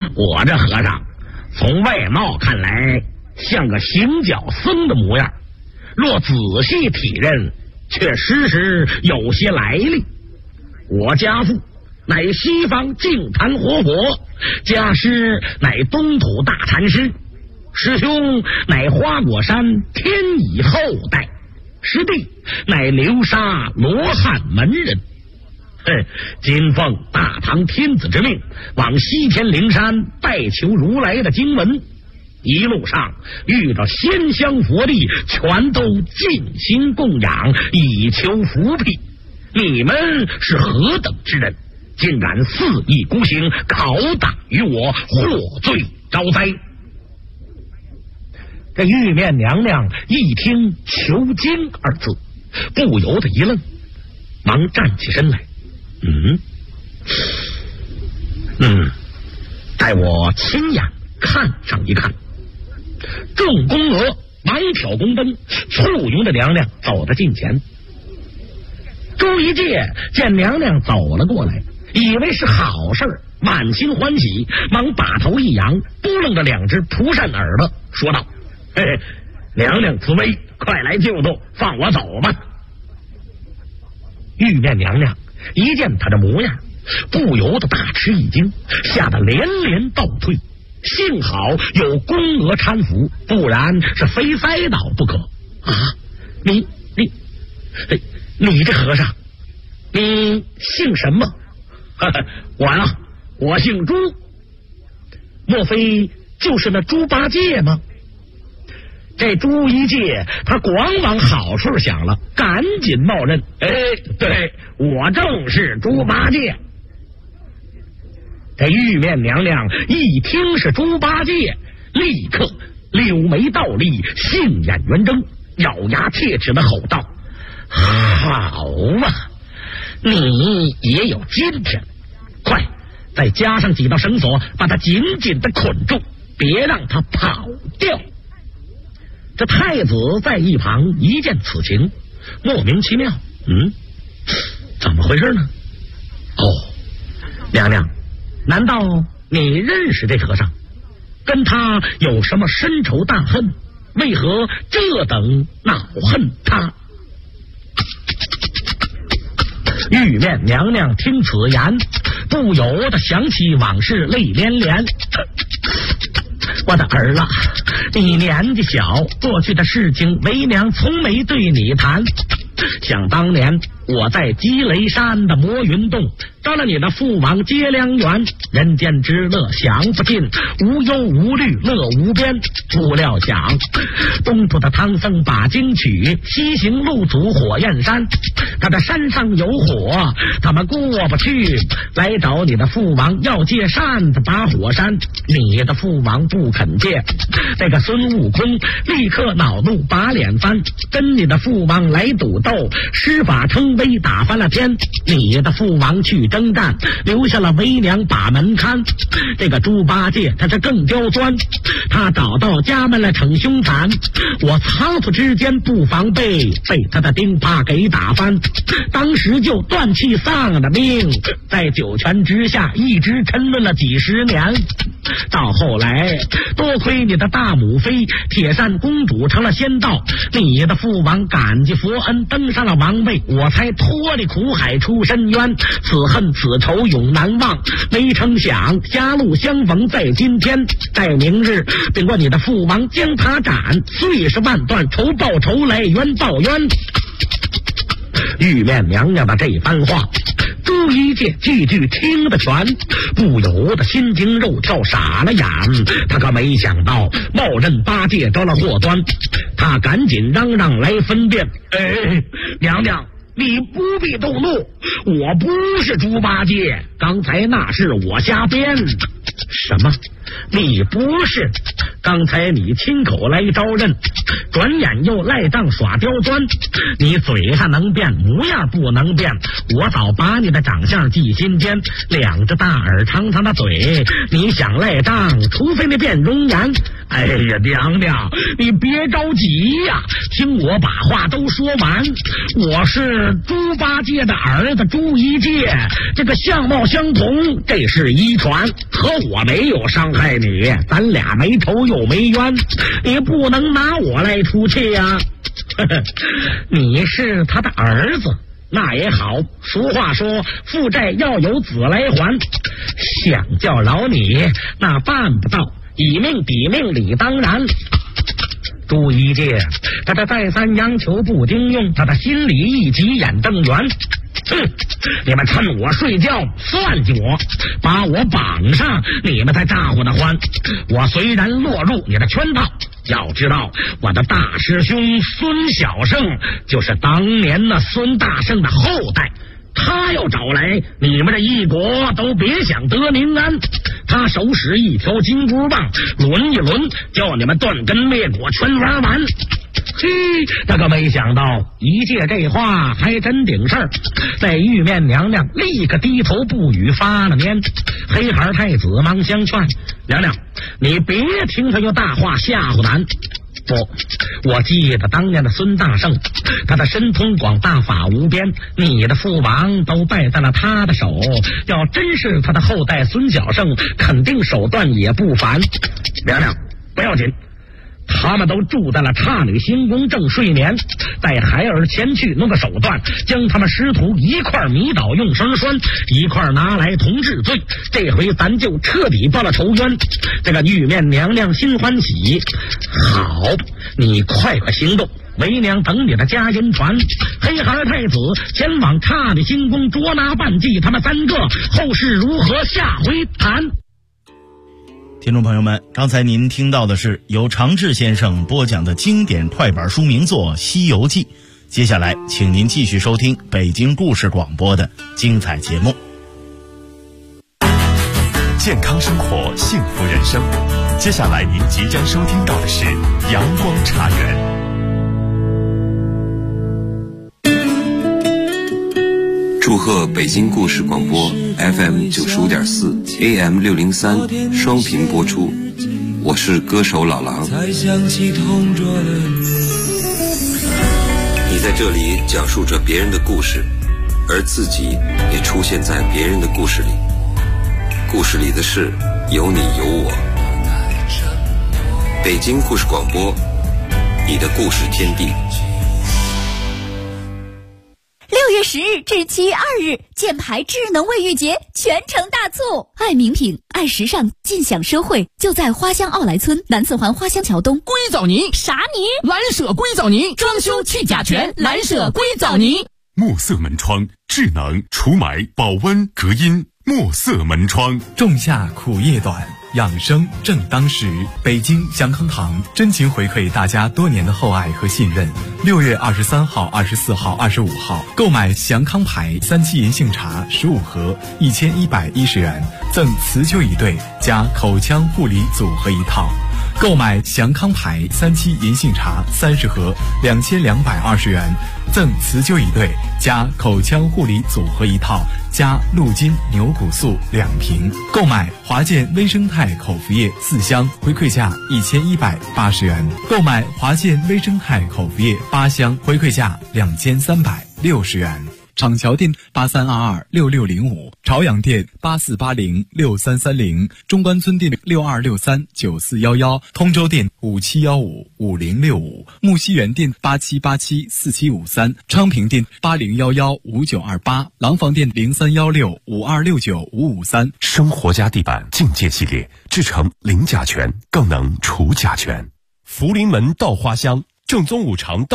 我这和尚从外貌看来像个行脚僧的模样，若仔细体认，却实有些来历。我家父乃西方净坛活佛，家师乃东土大禅师，师兄乃花果山天乙后代，师弟乃流沙罗汉门人。今奉大唐天子之命，往西天灵山拜求如来的经文，一路上遇到仙香佛力，全都尽心供养，以求福庇。你们是何等之人，竟敢肆意孤行，拷打于我，获罪招灾！这玉面娘娘一听求经二字，不由得一愣，忙站起身来。待我亲眼看上一看。众宫娥忙挑宫灯，簇拥着娘娘走到近前。朱一介见娘娘走了过来，以为是好事，满心欢喜，忙把头一扬，拨楞着两只蒲扇耳朵，说道：娘娘慈悲，快来救度，放我走吧。玉面娘娘一见他的模样，不由得大吃一惊，吓得连连倒退。幸好有宫娥搀扶，不然是非栽倒不可啊！你这和尚，你姓什么？我呀，我姓朱。莫非就是那猪八戒吗？这朱一介他光往好处想了，赶紧冒认：对，我正是猪八戒。这玉面娘娘一听是猪八戒，立刻柳眉倒立，杏眼圆睁，咬牙切齿的吼道：好啊，你也有今天，快再加上几道绳索，把他紧紧的捆住，别让他跑掉。这太子在一旁一见此情，莫名其妙，怎么回事呢？娘娘，难道你认识这和尚？跟他有什么深仇大恨？为何这等恼恨他？玉面娘娘听此言，不由得想起往事，泪连连。我的儿啊，你年纪小，过去的事情为娘从没对你谈。想当年我在积雷山的魔云洞招了你的父王接良缘，人间之乐享不尽，无忧无虑乐无边。不料想东土的唐僧把经取，西行路阻火焰山，他的山上有火，他们过不去，来找你的父王要借扇子把火山，你的父王不肯借。这个孙悟空立刻恼怒把脸翻，跟你的父王来赌斗，施法称威打翻了天，你的父王去征战，留下了为娘把门看。这个猪八戒他是更刁钻，他找到家门来逞凶残，我仓促之间不防备，被他的钉耙给打翻，当时就断气丧了命，在九泉之下一直沉沦了几十年。到后来多亏你的大母妃铁扇公主成了仙道，你的父王感激佛恩登上了王位，我才脱离苦海出深渊，此恨此仇永难忘。没成想狭路相逢在今天，在明日并过你的父王将他斩，碎是万段仇报仇来冤报冤。玉面娘娘的这番话，朱一介句句听得全，不由得心惊肉跳，傻了眼。他可没想到冒认八戒着了祸端，他赶紧嚷嚷来分辨：娘娘，你不必动怒，我不是猪八戒，刚才那是我瞎编。什么？你不是？刚才你亲口来招认，转眼又赖账耍刁钻，你嘴上能变，模样不能变。我早把你的长相记心间，两只大耳长长的嘴，你想赖账，除非你变容颜。 哎呀，娘娘，你别着急呀，听我把话都说完。我是猪八戒的儿子猪一介，这个相貌相同，这是遗传，可我没有伤害你，咱俩没仇又没冤，你不能拿我来出气呀。你是他的儿子，那也好，俗话说父债要有子来还，想叫饶你那办不到，以命抵命理当然。朱一介他再三央求不经用，他的心里一急眼瞪圆。你们趁我睡觉算计我，把我绑上，你们才咋呼的欢。我虽然落入你的圈套，要知道我的大师兄孙小胜就是当年那孙大圣的后代，他要找来，你们这一国都别想得民安。他手使一条金箍棒，抡一抡，叫你们断根灭果全玩完。嘿，这个没想到一介这话还真顶事儿，在玉面娘娘立刻低头不语发了癫。黑孩太子忙相劝，娘娘你别听他用大话吓唬咱。不，我记得当年的孙大圣，他的神通广大，法无边，你的父王都败在了他的手，要真是他的后代孙小胜，肯定手段也不凡。娘娘不要紧，他们都住在了刹女行宫正睡眠，待孩儿前去弄个手段，将他们师徒一块迷倒，用绳拴，一块拿来同治罪。这回咱就彻底报了仇冤。这个玉面娘娘心欢喜，好，你快行动，为娘等你的佳音传。黑孩太子前往刹女行宫捉拿半骑他们3个，后事如何下回谈。 听众朋友们，刚才您听到的是由常志先生播讲的经典快板书名作《西游记》，接下来请您继续收听北京故事广播的精彩节目。 健康生活，幸福人生。接下来您即将收听到的是阳光茶园。 祝贺北京故事广播 FM 95.4 AM 603双频播出，我是歌手老狼。你在这里讲述着别人的故事，而自己也出现在别人的故事里，故事里的事有你有我。北京故事广播，你的故事天地。 6月10日至7月2日，箭牌智能卫浴节全城大促，爱名品、爱时尚，尽享奢惠，就在花乡奥莱村南4环花乡桥东。 硅藻泥啥泥？ 蓝舍硅藻泥，装修去甲醛，蓝舍硅藻泥。 墨色门窗，智能除霾、保温、隔音。墨色门窗， 仲夏苦夜短，养生正当时。北京祥康堂真情回馈大家多年的厚爱和信任。6月23号、24号、25号，购买祥康牌3七银杏茶15盒，1110元，赠辞旧椅对加口腔护理组合一套。购买祥康牌3七银杏茶30盒，2220元，赠辞旧椅对加口腔护理组合一套，加鹿筋牛骨素2瓶。购买华健微生态口服液4箱，回馈价1180元。购买华健微生态口服液8箱，回馈价2360元。厂桥店83226605，朝阳店84806330，中关村店62639411，通州店57155065，木樨园店87874753，昌平店80115928，廊坊店031652695553。 生活家地板境界系列，制成零甲醛，更能除甲醛。福临门稻花香，正宗五常稻